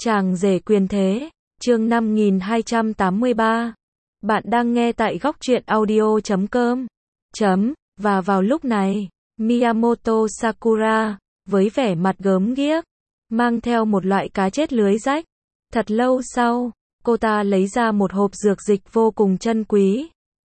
Chàng rể quyền thế, chương 5283. Bạn đang nghe tại góc truyện audio.com. Và vào lúc này, Miyamoto Sakura, với vẻ mặt gớm ghiếc, mang theo một loại cá chết lưới rách. Thật lâu sau, cô ta lấy ra một hộp dược dịch vô cùng chân quý.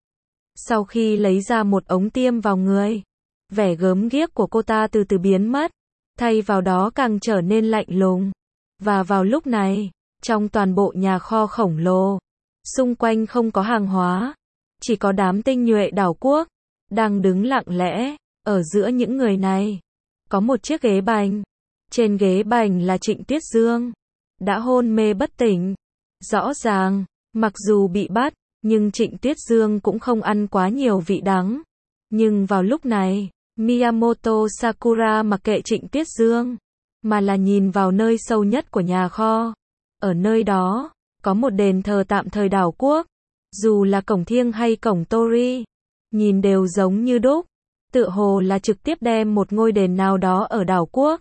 Sau khi lấy ra một ống tiêm vào người, vẻ gớm ghiếc của cô ta từ từ biến mất, thay vào đó càng trở nên lạnh lùng. Và vào lúc này, trong toàn bộ nhà kho khổng lồ, xung quanh không có hàng hóa, chỉ có đám tinh nhuệ đảo quốc, đang đứng lặng lẽ. Ở giữa những người này, có một chiếc ghế bành. Trên ghế bành là Trịnh Tuyết Dương, đã hôn mê bất tỉnh. Rõ ràng, mặc dù bị bắt, nhưng Trịnh Tuyết Dương cũng không ăn quá nhiều vị đắng. Nhưng vào lúc này, Miyamoto Sakura mặc kệ Trịnh Tuyết Dương, mà là nhìn vào nơi sâu nhất của nhà kho. Ở nơi đó, có một đền thờ tạm thời đảo quốc. Dù là cổng thiêng hay cổng Tori, nhìn đều giống như đúc. Tựa hồ là trực tiếp đem một ngôi đền nào đó ở đảo quốc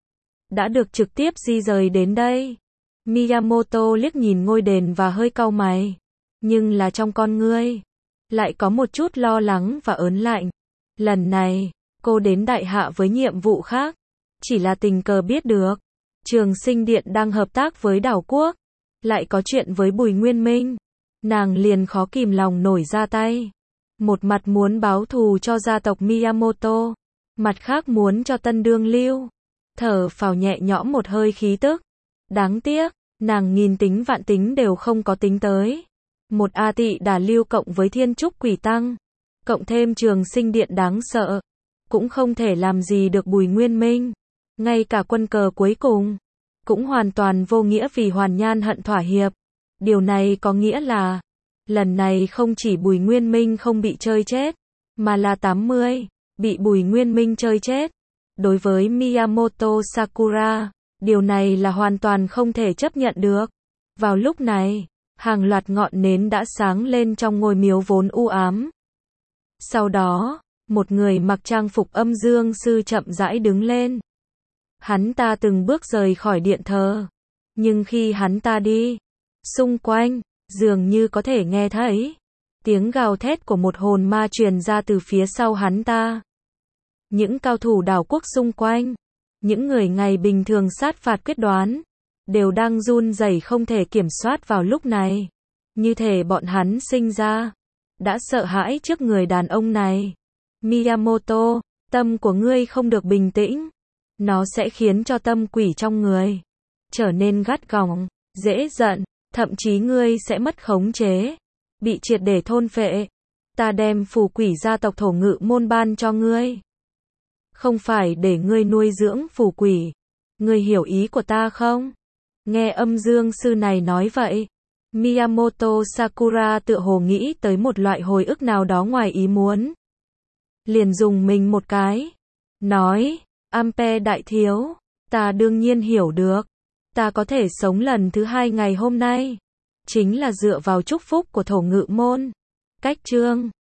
đã được trực tiếp di rời đến đây. Miyamoto liếc nhìn ngôi đền và hơi cau mày. Nhưng là trong con ngươi, lại có một chút lo lắng và ớn lạnh. Lần này, cô đến đại hạ với nhiệm vụ khác. Chỉ là tình cờ biết được, Trường Sinh Điện đang hợp tác với đảo quốc, lại có chuyện với Bùi Nguyên Minh. Nàng liền khó kìm lòng nổi ra tay. Một mặt muốn báo thù cho gia tộc Miyamoto, mặt khác muốn cho Tân Đương Lưu thở phào nhẹ nhõm một hơi khí tức. Đáng tiếc, nàng nghìn tính vạn tính đều không có tính tới. Một A Tị Đà Lưu cộng với Thiên Trúc Quỷ Tăng, cộng thêm Trường Sinh Điện đáng sợ, cũng không thể làm gì được Bùi Nguyên Minh. Ngay cả quân cờ cuối cùng, cũng hoàn toàn vô nghĩa vì Hoàn Nhan Hận thỏa hiệp. Điều này có nghĩa là, lần này không chỉ Bùi Nguyên Minh không bị chơi chết, mà là 80, bị Bùi Nguyên Minh chơi chết. Đối với Miyamoto Sakura, điều này là hoàn toàn không thể chấp nhận được. Vào lúc này, hàng loạt ngọn nến đã sáng lên trong ngôi miếu vốn u ám. Sau đó, một người mặc trang phục âm dương sư chậm rãi đứng lên. Hắn ta từng bước rời khỏi điện thờ, nhưng khi hắn ta đi, xung quanh, dường như có thể nghe thấy tiếng gào thét của một hồn ma truyền ra từ phía sau hắn ta. Những cao thủ đảo quốc xung quanh, những người ngày bình thường sát phạt quyết đoán, đều đang run rẩy không thể kiểm soát vào lúc này. Như thể bọn hắn sinh ra đã sợ hãi trước người đàn ông này. Miyamoto, tâm của ngươi không được bình tĩnh. Nó sẽ khiến cho tâm quỷ trong người trở nên gắt gỏng, dễ giận, thậm chí ngươi sẽ mất khống chế, bị triệt để thôn phệ. Ta đem phù quỷ gia tộc Thổ Ngự Môn ban cho ngươi, không phải để ngươi nuôi dưỡng phù quỷ. Ngươi hiểu ý của ta không? Nghe âm dương sư này nói vậy, Miyamoto Sakura tựa hồ nghĩ tới một loại hồi ức nào đó ngoài ý muốn. Liền dùng mình một cái, nói, Ampe đại thiếu, ta đương nhiên hiểu được. Ta có thể sống lần thứ 2 ngày hôm nay, chính là dựa vào chúc phúc của Thổ Ngự Môn. Cách chương